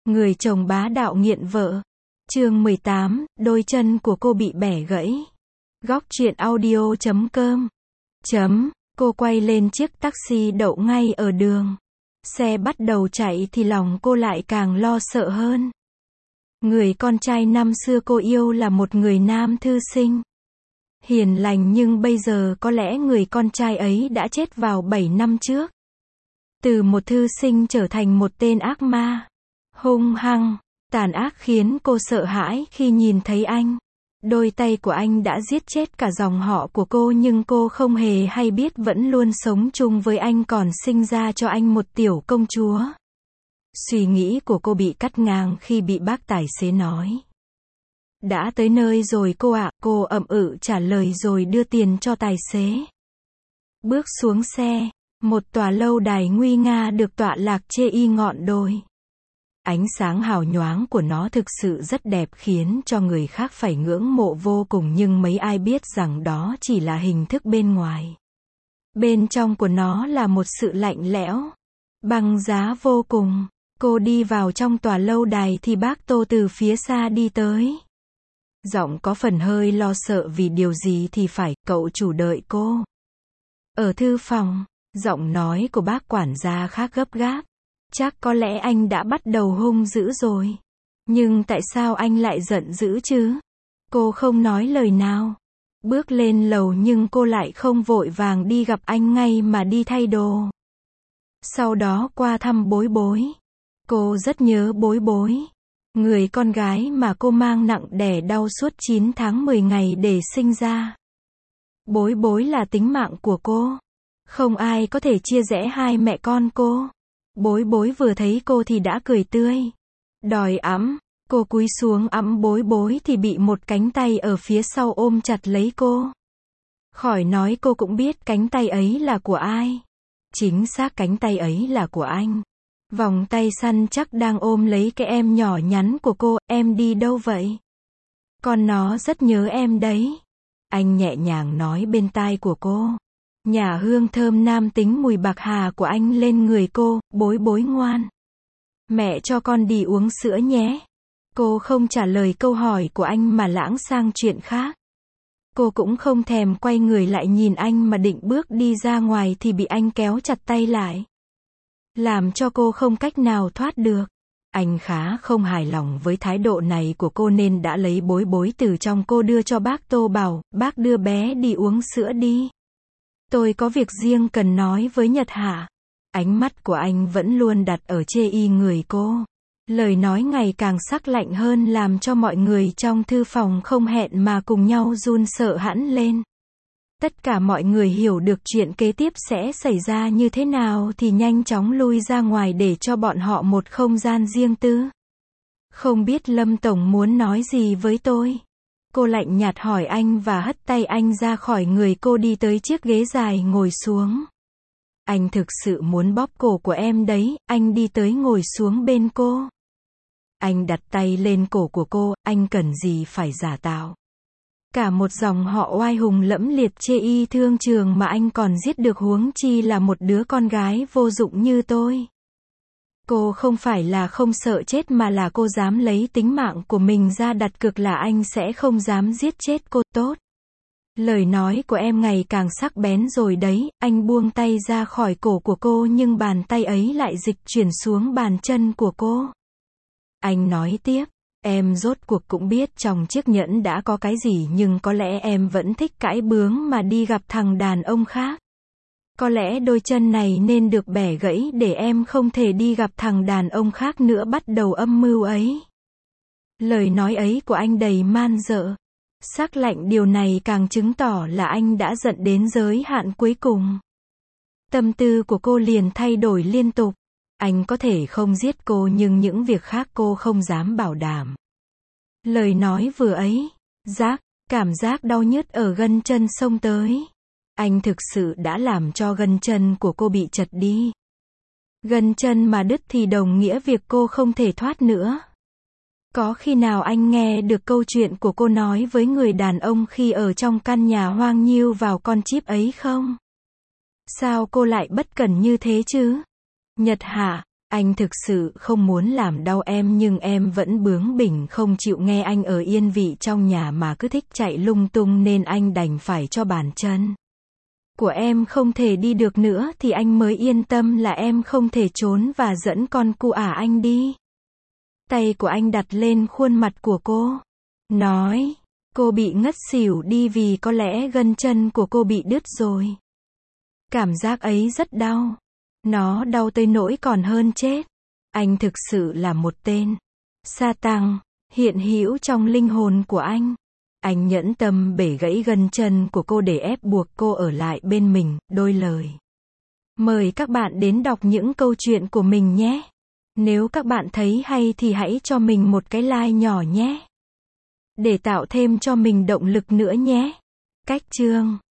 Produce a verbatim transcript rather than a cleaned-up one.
Người chồng bá đạo nghiện vợ. Chương mười tám, đôi chân của cô bị bẻ gãy. Góc truyện audio chấm com. Chấm, cô quay lên chiếc taxi đậu ngay ở đường. Xe bắt đầu chạy thì lòng cô lại càng lo sợ hơn. Người con trai năm xưa cô yêu là một người nam thư sinh. Hiền lành, nhưng bây giờ có lẽ người con trai ấy đã chết vào bảy năm trước. Từ một thư sinh trở thành một tên ác ma. Hung hăng, tàn ác khiến cô sợ hãi khi nhìn thấy anh. Đôi tay của anh đã giết chết cả dòng họ của cô, nhưng cô không hề hay biết vẫn luôn sống chung với anh, còn sinh ra cho anh một tiểu công chúa. Suy nghĩ của cô bị cắt ngang khi bị bác tài xế nói: "Đã tới nơi rồi cô ạ." Cô ậm ừ trả lời rồi đưa tiền cho tài xế. Bước xuống xe, một tòa lâu đài nguy nga được tọa lạc trên y ngọn đồi. Ánh sáng hào nhoáng của nó thực sự rất đẹp, khiến cho người khác phải ngưỡng mộ vô cùng, nhưng mấy ai biết rằng đó chỉ là hình thức bên ngoài. Bên trong của nó là một sự lạnh lẽo, băng giá vô cùng. Cô đi vào trong tòa lâu đài thì bác Tô từ phía xa đi tới. Giọng có phần hơi lo sợ vì điều gì thì phải. "Cậu chủ đợi cô ở thư phòng." Giọng nói của bác quản gia khác gấp gáp. "Chắc có lẽ anh đã bắt đầu hung dữ rồi. Nhưng tại sao anh lại giận dữ chứ?" Cô không nói lời nào. Bước lên lầu, nhưng cô lại không vội vàng đi gặp anh ngay mà đi thay đồ. Sau đó qua thăm Bối Bối. Cô rất nhớ Bối Bối, người con gái mà cô mang nặng đẻ đau suốt chín tháng mười ngày để sinh ra. Bối Bối là tính mạng của cô. Không ai có thể chia rẽ hai mẹ con cô. Bối Bối vừa thấy cô thì đã cười tươi, đòi ẵm. Cô cúi xuống ẵm Bối Bối thì bị một cánh tay ở phía sau ôm chặt lấy cô. Khỏi nói, cô cũng biết cánh tay ấy là của ai. Chính xác, cánh tay ấy là của anh. Vòng tay săn chắc đang ôm lấy cái em nhỏ nhắn của cô. "Em đi đâu vậy?" "Con nó rất nhớ em đấy." Anh nhẹ nhàng nói bên tai của cô. Nhả hương thơm nam tính mùi bạc hà của anh lên người cô. "Bối Bối ngoan, mẹ cho con đi uống sữa nhé." Cô không trả lời câu hỏi của anh mà lãng sang chuyện khác. Cô cũng không thèm quay người lại nhìn anh mà định bước đi ra ngoài thì bị anh kéo chặt tay lại, làm cho cô không cách nào thoát được. Anh khá không hài lòng với thái độ này của cô nên đã lấy Bối Bối từ trong cô đưa cho bác Tô, bảo: "Bác đưa bé đi uống sữa đi. Tôi có việc riêng cần nói với Nhật Hạ." Ánh mắt của anh vẫn luôn đặt ở trên y người cô. Lời nói ngày càng sắc lạnh hơn, làm cho mọi người trong thư phòng không hẹn mà cùng nhau run sợ hẳn lên. Tất cả mọi người hiểu được chuyện kế tiếp sẽ xảy ra như thế nào thì nhanh chóng lui ra ngoài để cho bọn họ một không gian riêng tư. "Không biết Lâm Tổng muốn nói gì với tôi?" Cô lạnh nhạt hỏi anh và hất tay anh ra khỏi người cô, đi tới chiếc ghế dài ngồi xuống. "Anh thực sự muốn bóp cổ của em đấy." Anh đi tới ngồi xuống bên cô. Anh đặt tay lên cổ của cô. Anh cần gì phải giả tạo. Cả một dòng họ oai hùng lẫm liệt chê y thương trường mà anh còn giết được, huống chi là một đứa con gái vô dụng như tôi. Cô không phải là không sợ chết, mà là cô dám lấy tính mạng của mình ra đặt cược là anh sẽ không dám giết chết cô. "Tốt. Lời nói của em ngày càng sắc bén rồi đấy." Anh buông tay ra khỏi cổ của cô, nhưng bàn tay ấy lại dịch chuyển xuống bàn chân của cô. Anh nói tiếp: "Em rốt cuộc cũng biết trong chiếc nhẫn đã có cái gì, nhưng có lẽ em vẫn thích cãi bướng mà đi gặp thằng đàn ông khác. Có lẽ đôi chân này nên được bẻ gãy để em không thể đi gặp thằng đàn ông khác nữa, bắt đầu âm mưu ấy." Lời nói ấy của anh đầy man dợ, sắc lạnh. Điều này càng chứng tỏ là anh đã giận đến giới hạn cuối cùng. Tâm tư của cô liền thay đổi liên tục. Anh có thể không giết cô, nhưng những việc khác cô không dám bảo đảm. Lời nói vừa ấy, giác, cảm giác đau nhức ở gân chân xông tới. Anh thực sự đã làm cho gân chân của cô bị chật đi. Gân chân mà đứt thì đồng nghĩa việc cô không thể thoát nữa. Có khi nào anh nghe được câu chuyện của cô nói với người đàn ông khi ở trong căn nhà hoang nhiêu vào con chip ấy không? Sao cô lại bất cẩn như thế chứ? Nhật Hạ, Anh thực sự không muốn làm đau em nhưng em vẫn bướng bỉnh không chịu nghe anh ở yên vị trong nhà mà cứ thích chạy lung tung nên anh đành phải cho bàn chân của em không thể đi được nữa thì anh mới yên tâm là em không thể trốn và dẫn con cu ả anh đi. Tay của anh đặt lên khuôn mặt của cô. Nói, cô bị ngất xỉu đi vì có lẽ gân chân của cô bị đứt rồi. Cảm giác ấy rất đau. Nó đau tới nỗi còn hơn chết. Anh thực sự là một tên sa tăng hiện hữu trong linh hồn của anh. Anh nhẫn tâm bể gãy gân chân của cô để ép buộc cô ở lại bên mình. Đôi lời. Mời các bạn đến đọc những câu chuyện của mình nhé. Nếu các bạn thấy hay thì hãy cho mình một cái like nhỏ nhé. Để tạo thêm cho mình động lực nữa nhé. Cách chương